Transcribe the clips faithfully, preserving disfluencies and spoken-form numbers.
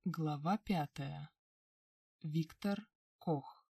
Глава пятая. Виктор Кох.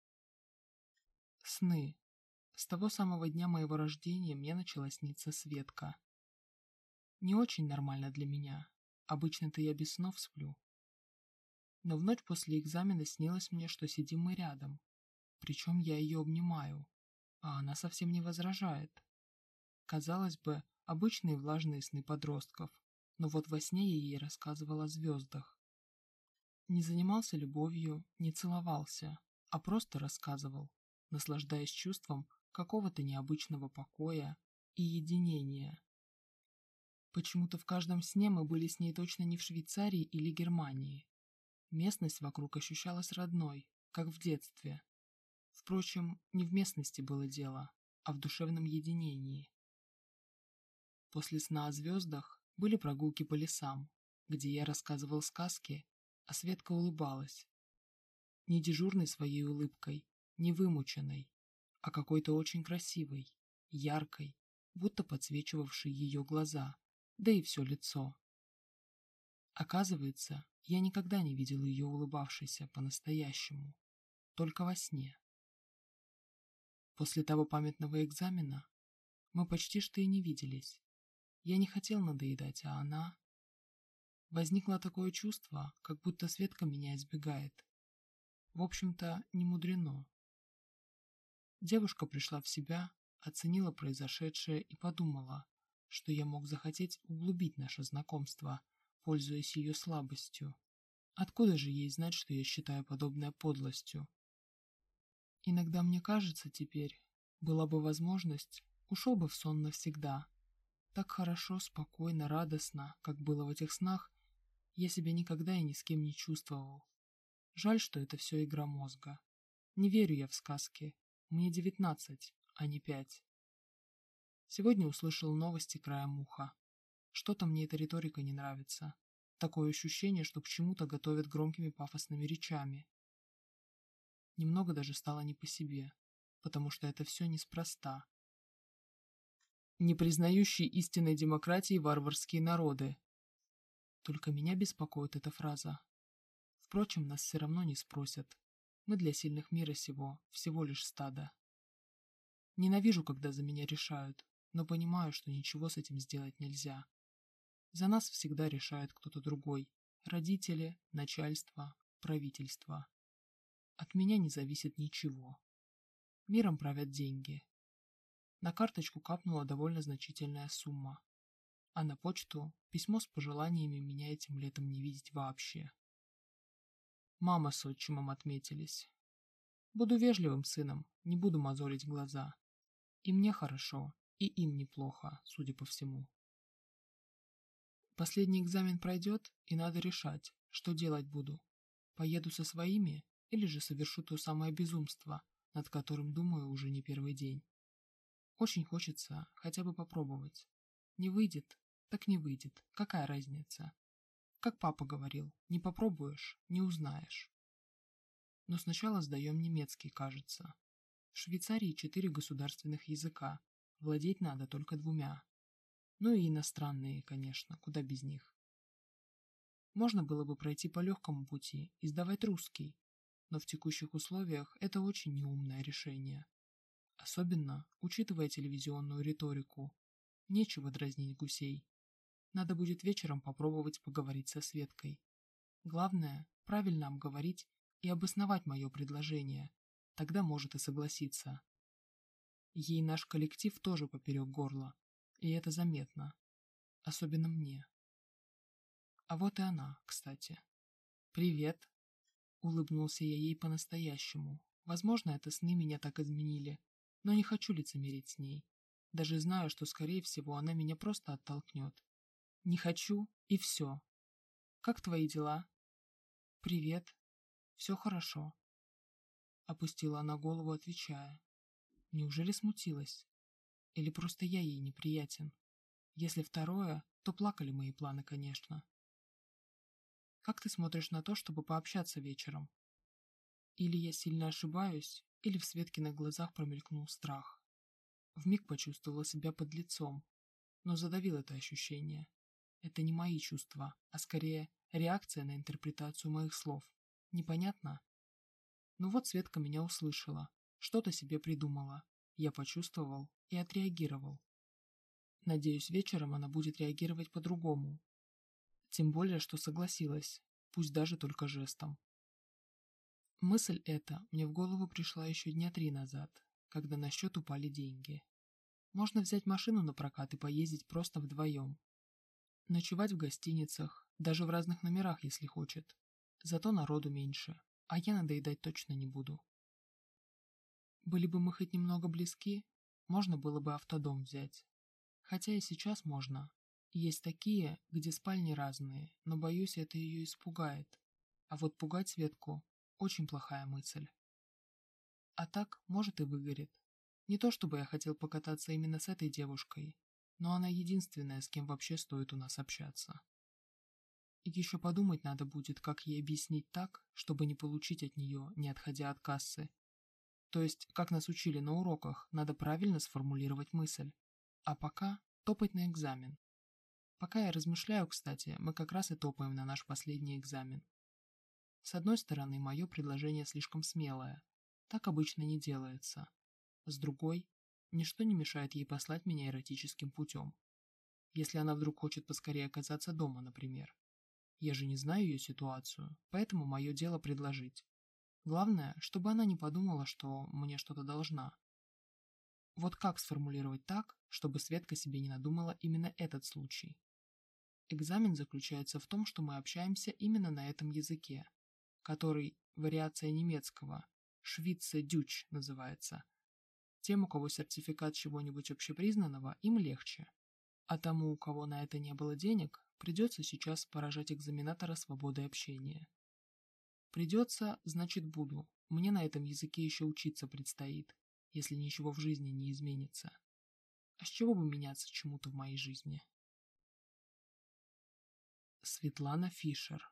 Сны. С того самого дня моего рождения мне начала сниться Светка. Не очень нормально для меня. Обычно-то я без снов сплю. Но в ночь после экзамена снилось мне, что сидим мы рядом. Причем я ее обнимаю, а она совсем не возражает. Казалось бы, обычные влажные сны подростков, но вот во сне я ей рассказывала о звездах. Не занимался любовью, не целовался, а просто рассказывал, наслаждаясь чувством какого-то необычного покоя и единения. Почему-то в каждом сне мы были с ней точно не в Швейцарии или Германии. Местность вокруг ощущалась родной, как в детстве. Впрочем, не в местности было дело, а в душевном единении. После сна о звездах были прогулки по лесам, где я рассказывал сказки, а Светка улыбалась. Не дежурной своей улыбкой, не вымученной, а какой-то очень красивой, яркой, будто подсвечивавшей ее глаза, да и все лицо. Оказывается, я никогда не видел ее улыбавшейся по-настоящему, только во сне. После того памятного экзамена мы почти что и не виделись. Я не хотел надоедать, а она... Возникло такое чувство, как будто Светка меня избегает. В общем-то, не мудрено. Девушка пришла в себя, оценила произошедшее и подумала, что я мог захотеть углубить наше знакомство, пользуясь ее слабостью. Откуда же ей знать, что я считаю подобное подлостью? Иногда мне кажется теперь, была бы возможность, ушел бы в сон навсегда. Так хорошо, спокойно, радостно, как было в этих снах, я себя никогда и ни с кем не чувствовал. Жаль, что это все игра мозга. Не верю я в сказки. Мне девятнадцать, а не пять. Сегодня услышал новости краем уха. Что-то мне эта риторика не нравится. Такое ощущение, что к чему-то готовят громкими пафосными речами. Немного даже стало не по себе, потому что это все неспроста. Не признающие истинной демократии варварские народы. Только меня беспокоит эта фраза. Впрочем, нас все равно не спросят. Мы для сильных мира сего всего лишь стадо. Ненавижу, когда за меня решают, но понимаю, что ничего с этим сделать нельзя. За нас всегда решает кто-то другой. Родители, начальство, правительство. От меня не зависит ничего. Миром правят деньги. На карточку капнула довольно значительная сумма. А на почту письмо с пожеланиями меня этим летом не видеть вообще. Мама с отчимом отметились. Буду вежливым сыном, не буду мозолить глаза. И мне хорошо, и им неплохо, судя по всему. Последний экзамен пройдет, и надо решать, что делать буду. Поеду со своими или же совершу то самое безумство, над которым думаю уже не первый день. Очень хочется хотя бы попробовать. Не выйдет, так не выйдет, какая разница? Как папа говорил, не попробуешь, не узнаешь. Но сначала сдаем немецкий, кажется. В Швейцарии четыре государственных языка, владеть надо только двумя. Ну и иностранные, конечно, куда без них. Можно было бы пройти по легкому пути и сдавать русский, но в текущих условиях это очень неумное решение. Особенно, учитывая телевизионную риторику. Нечего дразнить гусей. Надо будет вечером попробовать поговорить со Светкой. Главное, правильно обговорить и обосновать мое предложение. Тогда может и согласиться. Ей наш коллектив тоже поперек горла, и это заметно. Особенно мне. А вот и она, кстати. «Привет», — улыбнулся я ей по-настоящему. Возможно, это сны меня так изменили, но не хочу лицемерить с ней. Даже знаю, что, скорее всего, она меня просто оттолкнет. Не хочу, и все. Как твои дела? Привет. Все хорошо. Опустила она голову, отвечая. Неужели смутилась? Или просто я ей неприятен? Если второе, то плакали мои планы, конечно. Как ты смотришь на то, чтобы пообщаться вечером? Или я сильно ошибаюсь, или в Светкиных глазах промелькнул страх. Вмиг почувствовала себя подлецом, но задавил это ощущение. Это не мои чувства, а скорее Реакция на интерпретацию моих слов. Непонятно? Ну вот Светка меня услышала, что-то себе придумала. Я почувствовал и отреагировал. Надеюсь, вечером она будет реагировать по-другому. Тем более, что согласилась, пусть даже только жестом. Мысль эта мне в голову пришла еще дня три назад, когда на счет упали деньги. Можно взять машину на прокат и поездить просто вдвоем. Ночевать в гостиницах, даже в разных номерах, если хочет. Зато народу меньше, а я надоедать точно не буду. Были бы мы хоть немного близки, можно было бы автодом взять. Хотя и сейчас можно. Есть такие, где спальни разные, но, боюсь, это ее испугает. А вот пугать Светку – очень плохая мысль. А так, может, и выгорит. Не то чтобы я хотел покататься именно с этой девушкой, но она единственная, с кем вообще стоит у нас общаться. И еще подумать надо будет, как ей объяснить так, чтобы не получить от нее, не отходя от кассы. То есть, как нас учили на уроках, надо правильно сформулировать мысль. А пока топать на экзамен. Пока я размышляю, кстати, мы как раз и топаем на наш последний экзамен. С одной стороны, мое предложение слишком смелое. Так обычно не делается. С другой, ничто не мешает ей послать меня эротическим путем. Если она вдруг хочет поскорее оказаться дома, например. Я же не знаю ее ситуацию, поэтому мое дело предложить. Главное, чтобы она не подумала, что мне что-то должна. Вот как сформулировать так, чтобы Светка себе не надумала именно этот случай? Экзамен заключается в том, что мы общаемся именно на этом языке, который вариация немецкого, Швейцердюч называется. Тем, у кого сертификат чего-нибудь общепризнанного, им легче. А тому, у кого на это не было денег, придется сейчас поражать экзаменатора свободой общения. Придется, значит буду. Мне на этом языке еще учиться предстоит, если ничего в жизни не изменится. А с чего бы меняться чему-то в моей жизни? Светлана Фишер.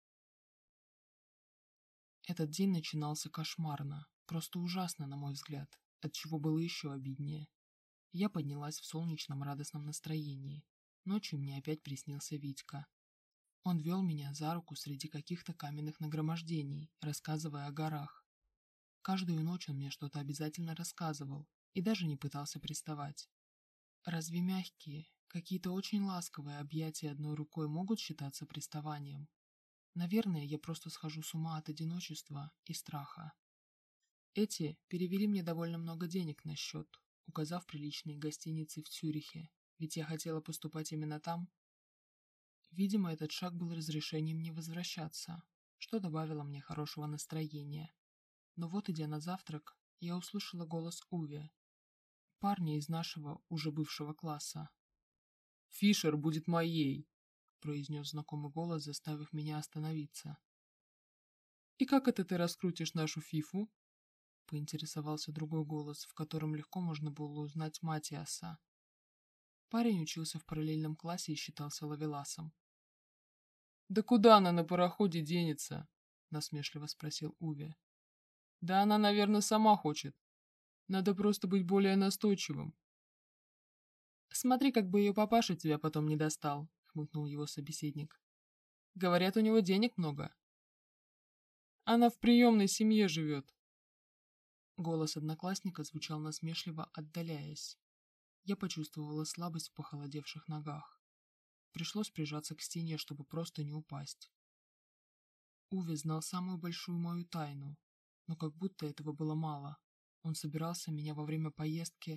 Этот день начинался кошмарно, просто ужасно, на мой взгляд, отчего было еще обиднее. Я поднялась в солнечном радостном настроении. Ночью мне опять приснился Витька. Он вел меня за руку среди каких-то каменных нагромождений, рассказывая о горах. Каждую ночь он мне что-то обязательно рассказывал и даже не пытался приставать. Разве мягкие, какие-то очень ласковые объятия одной рукой могут считаться приставанием? Наверное, я просто схожу с ума от одиночества и страха. Эти перевели мне довольно много денег на счет, указав приличные гостиницы в Цюрихе, ведь я хотела поступать именно там. Видимо, этот шаг был разрешением не возвращаться, что добавило мне хорошего настроения. Но вот, идя на завтрак, я услышала голос Уве, парня из нашего, уже бывшего класса. «Фишер будет моей!» – произнес знакомый голос, заставив меня остановиться. «И как это ты раскрутишь нашу фифу?» – поинтересовался другой голос, в котором легко можно было узнать Матиаса. Парень учился в параллельном классе и считался ловеласом. «Да куда она на пароходе денется?» – насмешливо спросил Уве. «Да она, наверное, сама хочет. Надо просто быть более настойчивым». «Смотри, как бы ее папаша тебя потом не достал», — хмыкнул его собеседник. «Говорят, у него денег много». «Она в приемной семье живет». Голос одноклассника звучал насмешливо, отдаляясь. Я почувствовала слабость в похолодевших ногах. Пришлось прижаться к стене, чтобы просто не упасть. Уве знал самую большую мою тайну, но как будто этого было мало. Он собирался меня во время поездки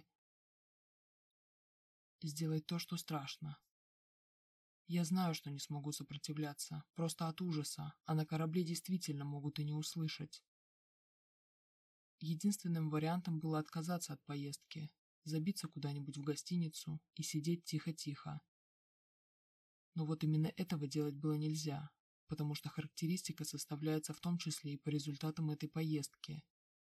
сделать то, что страшно. Я знаю, что не смогу сопротивляться, просто от ужаса, а на корабле действительно могут и не услышать. Единственным вариантом было отказаться от поездки, забиться куда-нибудь в гостиницу и сидеть тихо-тихо. Но вот именно этого делать было нельзя, потому что характеристика составляется в том числе и по результатам этой поездки.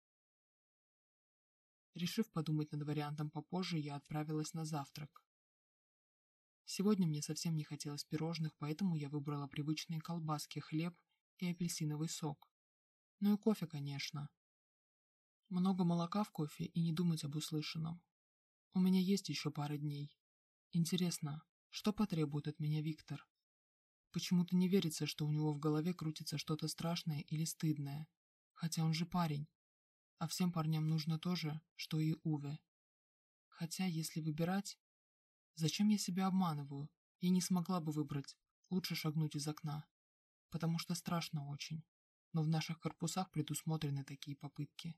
Решив подумать над вариантом попозже, я отправилась на завтрак. Сегодня мне совсем не хотелось пирожных, поэтому я выбрала привычные колбаски, хлеб и апельсиновый сок. Ну и кофе, конечно. Много молока в кофе и не думать об услышанном. У меня есть еще пара дней. Интересно, что потребует от меня Виктор? Почему-то не верится, что у него в голове крутится что-то страшное или стыдное. Хотя он же парень. А всем парням нужно то же, что и Уве. Хотя, если выбирать... Зачем я себя обманываю? Я не смогла бы выбрать. Лучше шагнуть из окна. Потому что страшно очень. Но в наших корпусах предусмотрены такие попытки.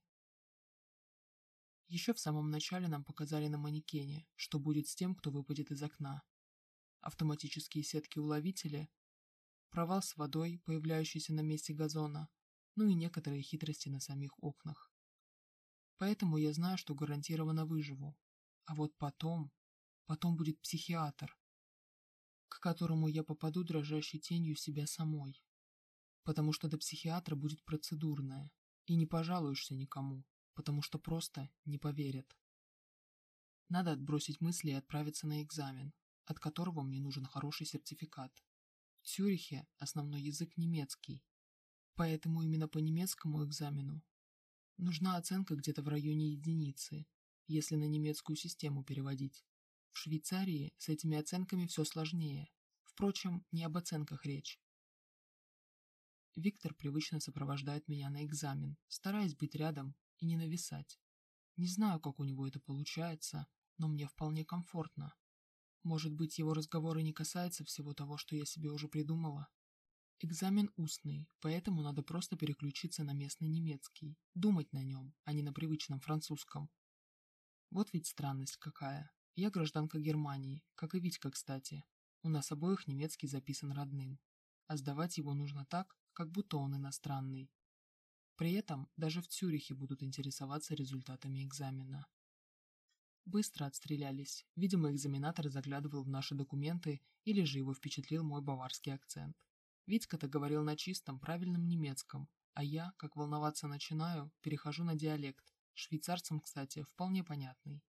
Еще в самом начале нам показали на манекене, что будет с тем, кто выпадет из окна. Автоматические сетки-уловители, провал с водой, появляющийся на месте газона, ну и некоторые хитрости на самих окнах. Поэтому я знаю, что гарантированно выживу. А вот потом... Потом будет психиатр, к которому я попаду дрожащей тенью себя самой. Потому что до психиатра будет процедурная, и не пожалуешься никому, потому что просто не поверят. Надо отбросить мысли и отправиться на экзамен, от которого мне нужен хороший сертификат. В Цюрихе основной язык немецкий, поэтому именно по немецкому экзамену нужна оценка где-то в районе единицы, если на немецкую систему переводить. В Швейцарии с этими оценками все сложнее. Впрочем, не об оценках речь. Виктор привычно сопровождает меня на экзамен, стараясь быть рядом и не нависать. Не знаю, как у него это получается, но мне вполне комфортно. Может быть, его разговоры не касаются всего того, что я себе уже придумала? Экзамен устный, поэтому надо просто переключиться на местный немецкий, думать на нем, а не на привычном французском. Вот ведь странность какая. Я гражданка Германии, как и Витька, кстати. У нас обоих немецкий записан родным. А сдавать его нужно так, как будто он иностранный. При этом даже в Цюрихе будут интересоваться результатами экзамена. Быстро отстрелялись. Видимо, экзаменатор заглядывал в наши документы или же его впечатлил мой баварский акцент. Витька-то говорил на чистом, правильном немецком, а я, как волноваться начинаю, перехожу на диалект. Швейцарцам, кстати, вполне понятный.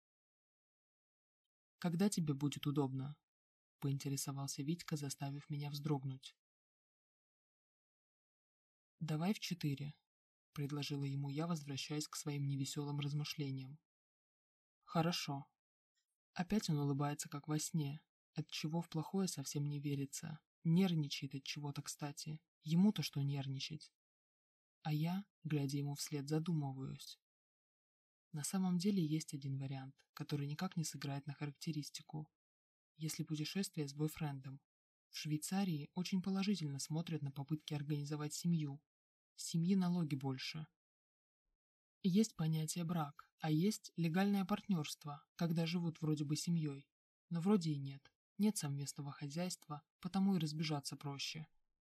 «Когда тебе будет удобно?» — поинтересовался Витька, заставив меня вздрогнуть. «Давай в четыре», — предложила ему я, возвращаясь к своим невеселым размышлениям. «Хорошо». Опять он улыбается, как во сне, отчего в плохое совсем не верится. Нервничает от чего-то, кстати. Ему-то что нервничать? А я, глядя ему вслед, задумываюсь. На самом деле есть один вариант, который никак не сыграет на характеристику. Если путешествие с бойфрендом. В Швейцарии очень положительно смотрят на попытки организовать семью. С семьи налоги больше. Есть понятие брак, а есть легальное партнерство, когда живут вроде бы семьей. Но вроде и нет. Нет совместного хозяйства, потому и разбежаться проще.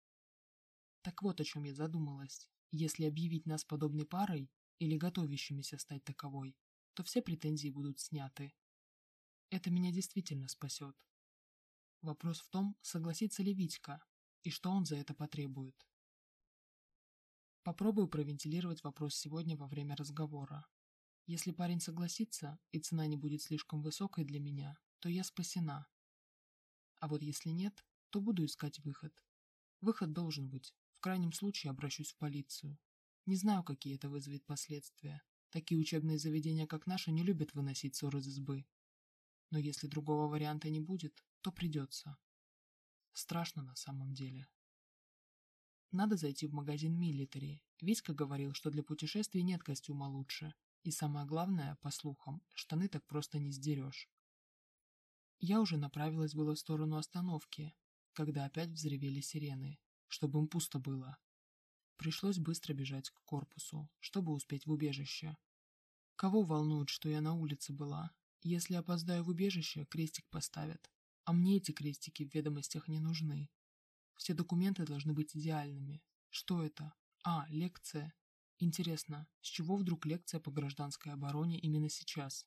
Так вот о чем я задумалась. Если объявить нас подобной парой или готовящимися стать таковой, то все претензии будут сняты. Это меня действительно спасет. Вопрос в том, согласится ли Витька, и что он за это потребует. Попробую провентилировать вопрос сегодня во время разговора. Если парень согласится, и цена не будет слишком высокой для меня, то я спасена. А вот если нет, то буду искать выход. Выход должен быть. В крайнем случае обращусь в полицию. Не знаю, какие это вызовет последствия. Такие учебные заведения, как наши, не любят выносить ссор из избы. Но если другого варианта не будет, то придется. Страшно на самом деле. Надо зайти в магазин Милитари. Витька говорил, что для путешествий нет костюма лучше. И самое главное, по слухам, штаны так просто не сдерешь. Я уже направилась было в сторону остановки, когда опять взревели сирены, чтобы им пусто было. Пришлось быстро бежать к корпусу, чтобы успеть в убежище. Кого волнует, что я на улице была? Если опоздаю в убежище, крестик поставят. А мне эти крестики в ведомостях не нужны. Все документы должны быть идеальными. Что это? А, лекция. Интересно, с чего вдруг лекция по гражданской обороне именно сейчас?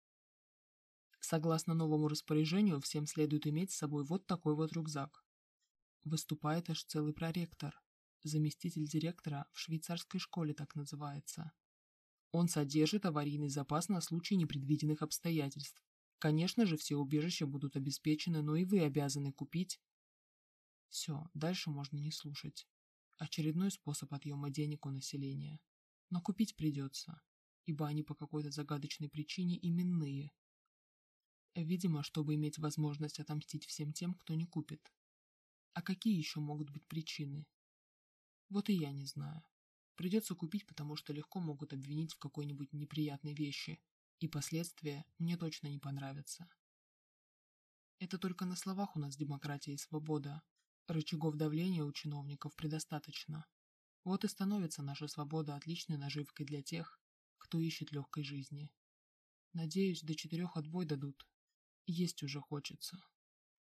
Согласно новому распоряжению, всем следует иметь с собой вот такой вот рюкзак. Выступает аж целый проректор. Заместитель директора в швейцарской школе так называется. Он содержит аварийный запас на случай непредвиденных обстоятельств. Конечно же, все убежища будут обеспечены, но и вы обязаны купить. Все, дальше можно не слушать. Очередной способ отъема денег у населения. Но купить придется, ибо они по какой-то загадочной причине именные. Видимо, чтобы иметь возможность отомстить всем тем, кто не купит. А какие еще могут быть причины? Вот и я не знаю. Придется купить, потому что легко могут обвинить в какой-нибудь неприятной вещи, и последствия мне точно не понравятся. Это только на словах у нас демократия и свобода. Рычагов давления у чиновников предостаточно. Вот и становится наша свобода отличной наживкой для тех, кто ищет легкой жизни. Надеюсь, до четырех отбой дадут. Есть уже хочется.